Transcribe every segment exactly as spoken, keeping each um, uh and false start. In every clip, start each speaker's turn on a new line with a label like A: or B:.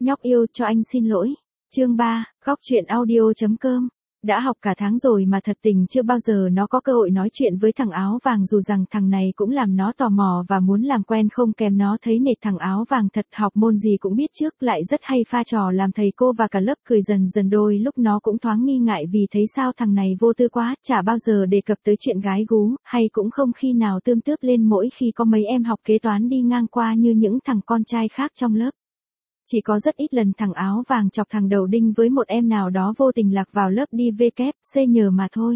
A: Nhóc yêu cho anh xin lỗi. Chương ba, góc chuyện audio.com. Đã học cả tháng rồi mà thật tình chưa bao giờ nó có cơ hội nói chuyện với thằng áo vàng, dù rằng thằng này cũng làm nó tò mò và muốn làm quen không kém. Nó thấy nể thằng áo vàng thật, học môn gì cũng biết trước, lại rất hay pha trò làm thầy cô và cả lớp cười. Dần dần đôi lúc nó cũng thoáng nghi ngại vì thấy sao thằng này vô tư quá, chả bao giờ đề cập tới chuyện gái gú, hay cũng không khi nào tươm tướp lên mỗi khi có mấy em học kế toán đi ngang qua như những thằng con trai khác trong lớp. Chỉ có rất ít lần thằng áo vàng chọc thằng đầu đinh với một em nào đó vô tình lạc vào lớp đi vê kép xê nhờ mà thôi.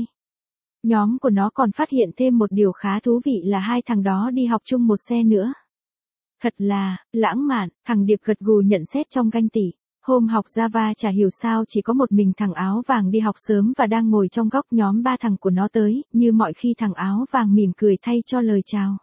A: Nhóm của nó còn phát hiện thêm một điều khá thú vị là hai thằng đó đi học chung một xe nữa. Thật là lãng mạn. Thằng Điệp gật gù nhận xét trong ganh tị. Hôm học Java chả hiểu sao chỉ có một mình thằng áo vàng đi học sớm và đang ngồi trong góc. Nhóm ba thằng của nó tới, như mọi khi thằng áo vàng mỉm cười thay cho lời chào.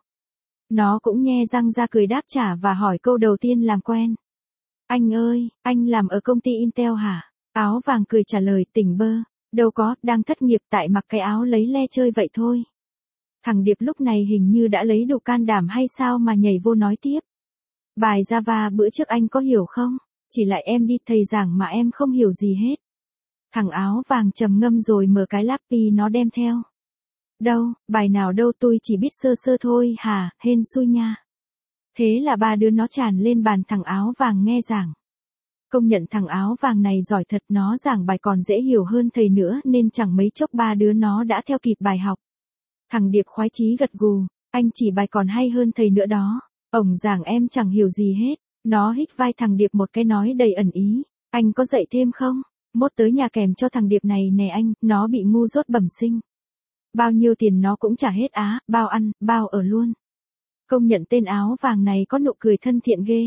A: Nó cũng nhe răng ra cười đáp trả và hỏi câu đầu tiên làm quen. Anh ơi, anh làm ở công ty Intel hả? Áo vàng cười trả lời tỉnh bơ. Đâu có, đang thất nghiệp tại mặc cái áo lấy le chơi vậy thôi. Thằng Điệp lúc này hình như đã lấy đủ can đảm hay sao mà nhảy vô nói tiếp. Bài Java bữa trước anh có hiểu không? Chỉ lại em đi thầy giảng mà em không hiểu gì hết. Thằng áo vàng trầm ngâm rồi mở cái lápi nó đem theo. Đâu, bài nào đâu, tôi chỉ biết sơ sơ thôi hả, hên xui nha. Thế là ba đứa nó tràn lên bàn thằng áo vàng nghe giảng. Công nhận thằng áo vàng này giỏi thật, nó giảng bài còn dễ hiểu hơn thầy nữa nên chẳng mấy chốc ba đứa nó đã theo kịp bài học. Thằng Điệp khoái chí gật gù, anh chỉ bài còn hay hơn thầy nữa đó. Ổng giảng em chẳng hiểu gì hết. Nó hít vai thằng Điệp một cái nói đầy ẩn ý, anh có dạy thêm không? Mốt tới nhà kèm cho thằng Điệp này nè anh, nó bị ngu dốt bẩm sinh. Bao nhiêu tiền nó cũng trả hết á, bao ăn, bao ở luôn. Công nhận tên áo vàng này có nụ cười thân thiện ghê.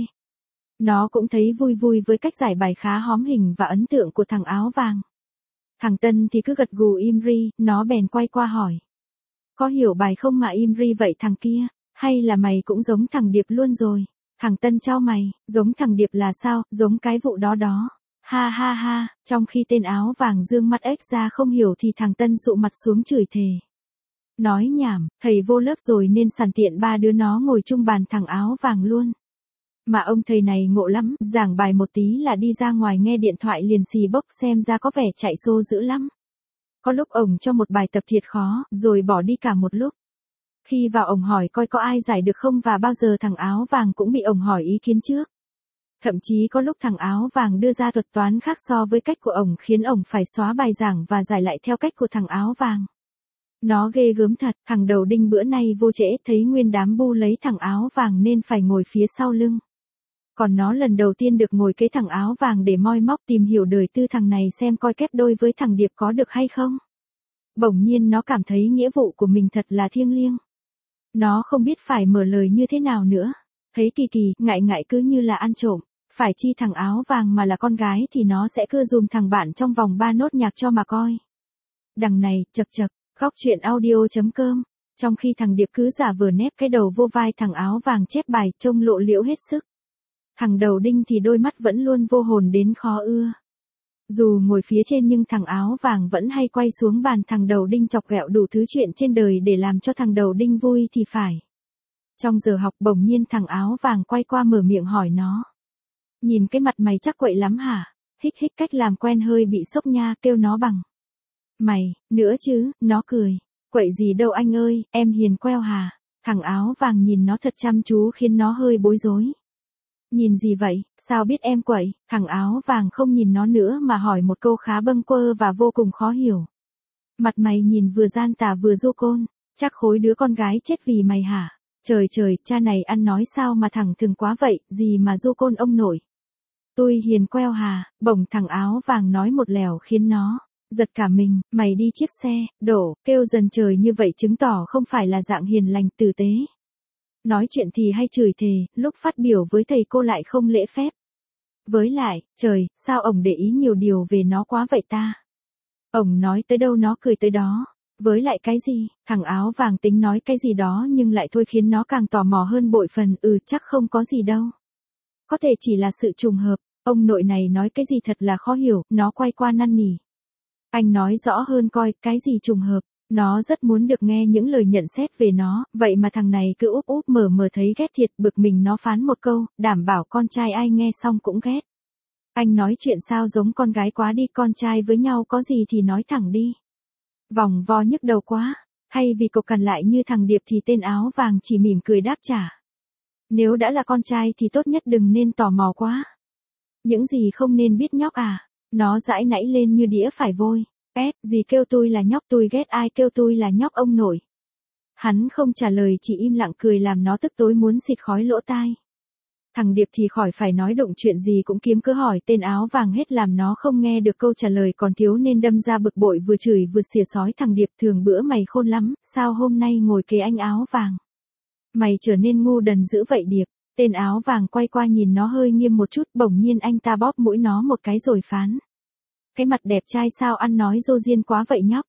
A: Nó cũng thấy vui vui với cách giải bài khá hóm hình và ấn tượng của thằng áo vàng. Thằng Tân thì cứ gật gù im ri, nó bèn quay qua hỏi. Có hiểu bài không mà im ri vậy thằng kia, hay là mày cũng giống thằng Điệp luôn rồi? Thằng Tân chau mày, giống thằng Điệp là sao, giống cái vụ đó đó. Ha ha ha, trong khi tên áo vàng dương mắt ếch ra không hiểu thì thằng Tân sụ mặt xuống chửi thề. Nói nhảm, thầy vô lớp rồi nên sẵn tiện ba đứa nó ngồi chung bàn thằng áo vàng luôn. Mà ông thầy này ngộ lắm, giảng bài một tí là đi ra ngoài nghe điện thoại liền xì bốc, xem ra có vẻ chạy xô dữ lắm. Có lúc ổng cho một bài tập thiệt khó, rồi bỏ đi cả một lúc. Khi vào ổng hỏi coi có ai giải được không và bao giờ thằng áo vàng cũng bị ổng hỏi ý kiến trước. Thậm chí có lúc thằng áo vàng đưa ra thuật toán khác so với cách của ổng khiến ổng phải xóa bài giảng và giải lại theo cách của thằng áo vàng. Nó ghê gớm thật, thằng đầu đinh bữa nay vô trễ thấy nguyên đám bu lấy thằng áo vàng nên phải ngồi phía sau lưng. Còn nó lần đầu tiên được ngồi kế thằng áo vàng để moi móc tìm hiểu đời tư thằng này xem coi kép đôi với thằng Điệp có được hay không. Bỗng nhiên nó cảm thấy nghĩa vụ của mình thật là thiêng liêng. Nó không biết phải mở lời như thế nào nữa. Thấy kỳ kỳ, ngại ngại cứ như là ăn trộm. Phải chi thằng áo vàng mà là con gái thì nó sẽ cứ dùm thằng bạn trong vòng ba nốt nhạc cho mà coi. Đằng này, chật chật. Góc chuyện audio.com. Trong khi thằng Điệp cứ giả vờ nép cái đầu vô vai thằng áo vàng chép bài, trông lộ liễu hết sức. Thằng đầu đinh thì đôi mắt vẫn luôn vô hồn đến khó ưa. Dù ngồi phía trên nhưng thằng áo vàng vẫn hay quay xuống bàn thằng đầu đinh chọc ghẹo đủ thứ chuyện trên đời để làm cho thằng đầu đinh vui thì phải. Trong giờ học bỗng nhiên thằng áo vàng quay qua mở miệng hỏi nó. Nhìn cái mặt mày chắc quậy lắm hả? Hích hích, cách làm quen hơi bị sốc nha, kêu nó bằng. Mày, nữa chứ, nó cười. Quậy gì đâu anh ơi, em hiền queo hà. Thằng áo vàng nhìn nó thật chăm chú khiến nó hơi bối rối. Nhìn gì vậy, sao biết em quậy? Thằng áo vàng không nhìn nó nữa mà hỏi một câu khá bâng quơ và vô cùng khó hiểu. Mặt mày nhìn vừa gian tà vừa du côn, chắc khối đứa con gái chết vì mày hả? Trời trời, cha này ăn nói sao mà thẳng thừng quá vậy, gì mà du côn ông nội. Tôi hiền queo hà, bỗng thằng áo vàng nói một lèo khiến nó giật cả mình. Mày đi chiếc xe, đổ, kêu dần trời như vậy chứng tỏ không phải là dạng hiền lành tử tế. Nói chuyện thì hay chửi thề, lúc phát biểu với thầy cô lại không lễ phép. Với lại, trời, sao ổng để ý nhiều điều về nó quá vậy ta? Ổng nói tới đâu nó cười tới đó. Với lại cái gì, thằng áo vàng tính nói cái gì đó nhưng lại thôi khiến nó càng tò mò hơn bội phần. Ừ, chắc không có gì đâu. Có thể chỉ là sự trùng hợp, ông nội này nói cái gì thật là khó hiểu, nó quay qua năn nỉ. Anh nói rõ hơn coi, cái gì trùng hợp. Nó rất muốn được nghe những lời nhận xét về nó, vậy mà thằng này cứ úp úp mở mở thấy ghét thiệt, bực mình nó phán một câu, đảm bảo con trai ai nghe xong cũng ghét. Anh nói chuyện sao giống con gái quá đi, con trai với nhau có gì thì nói thẳng đi. Vòng vo nhức đầu quá. Thay vì cộc cằn lại như thằng Điệp thì tên áo vàng chỉ mỉm cười đáp trả. Nếu đã là con trai thì tốt nhất đừng nên tò mò quá. Những gì không nên biết nhóc à. Nó giãi nãy lên như đĩa phải vôi. Ép, gì kêu tôi là nhóc, tôi ghét ai kêu tôi là nhóc ông nội. Hắn không trả lời, chỉ im lặng cười làm nó tức tối muốn xịt khói lỗ tai. Thằng Điệp thì khỏi phải nói, đụng chuyện gì cũng kiếm cớ hỏi tên áo vàng hết làm nó không nghe được câu trả lời còn thiếu nên đâm ra bực bội vừa chửi vừa xỉa xói thằng Điệp. Thường bữa mày khôn lắm, sao hôm nay ngồi kế anh áo vàng. Mày trở nên ngu đần dữ vậy Điệp. Tên áo vàng quay qua nhìn nó hơi nghiêm một chút, bỗng nhiên anh ta bóp mũi nó một cái rồi phán. Cái mặt đẹp trai sao ăn nói dô diên quá vậy nhóc.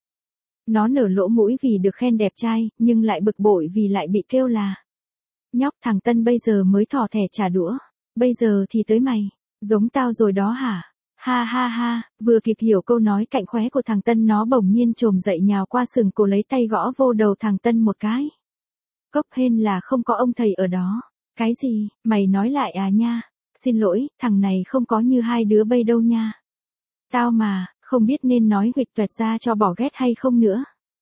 A: Nó nở lỗ mũi vì được khen đẹp trai, nhưng lại bực bội vì lại bị kêu là. Nhóc, thằng Tân bây giờ mới thò thẻ trả đũa. Bây giờ thì tới mày. Giống tao rồi đó hả? Ha ha ha, vừa kịp hiểu câu nói cạnh khóe của thằng Tân nó bỗng nhiên trồm dậy nhào qua sừng cổ lấy tay gõ vô đầu thằng Tân một cái. Cốc hên là không có ông thầy ở đó. Cái gì, mày nói lại à nha? Xin lỗi, thằng này không có như hai đứa bây đâu nha. Tao mà, không biết nên nói huỵch toẹt ra cho bỏ ghét hay không nữa.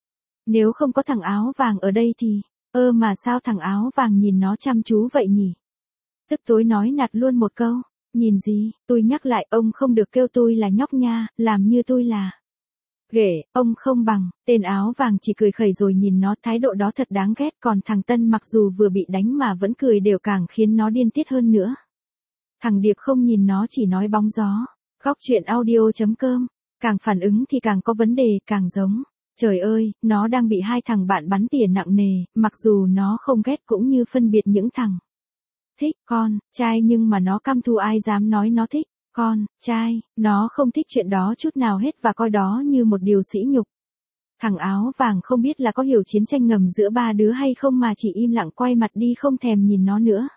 A: Nếu không có thằng áo vàng ở đây thì, ơ mà sao thằng áo vàng nhìn nó chăm chú vậy nhỉ? Tức tối nói nạt luôn một câu, nhìn gì, tôi nhắc lại ông không được kêu tôi là nhóc nha, làm như tôi là. Ghệ, ông không bằng, tên áo vàng chỉ cười khẩy rồi nhìn nó, thái độ đó thật đáng ghét, còn thằng Tân mặc dù vừa bị đánh mà vẫn cười đều càng khiến nó điên tiết hơn nữa. Thằng Điệp không nhìn nó chỉ nói bóng gió. Góc truyện audio.com, càng phản ứng thì càng có vấn đề, càng giống. Trời ơi, nó đang bị hai thằng bạn bắn tỉa nặng nề, mặc dù nó không ghét cũng như phân biệt những thằng thích con, trai nhưng mà nó căm thù ai dám nói nó thích con, trai, nó không thích chuyện đó chút nào hết và coi đó như một điều sỉ nhục. Thằng áo vàng không biết là có hiểu chiến tranh ngầm giữa ba đứa hay không mà chỉ im lặng quay mặt đi không thèm nhìn nó nữa.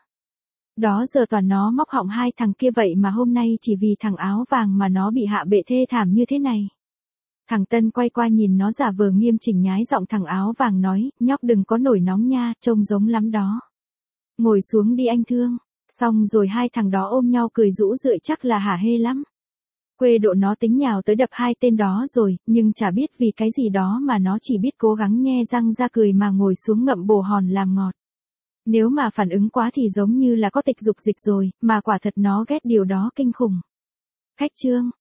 A: Đó giờ toàn nó móc họng hai thằng kia vậy mà hôm nay chỉ vì thằng áo vàng mà nó bị hạ bệ thê thảm như thế này. Thằng Tân quay qua nhìn nó giả vờ nghiêm chỉnh nhái giọng thằng áo vàng nói, nhóc đừng có nổi nóng nha, trông giống lắm đó. Ngồi xuống đi anh thương. Xong rồi hai thằng đó ôm nhau cười rũ rượi chắc là hả hê lắm. Quê độ nó tính nhào tới đập hai tên đó rồi, nhưng chả biết vì cái gì đó mà nó chỉ biết cố gắng nhe răng ra cười mà ngồi xuống ngậm bồ hòn làm ngọt. Nếu mà phản ứng quá thì giống như là có tịch dục dịch rồi, mà quả thật nó ghét điều đó kinh khủng. Khách chương.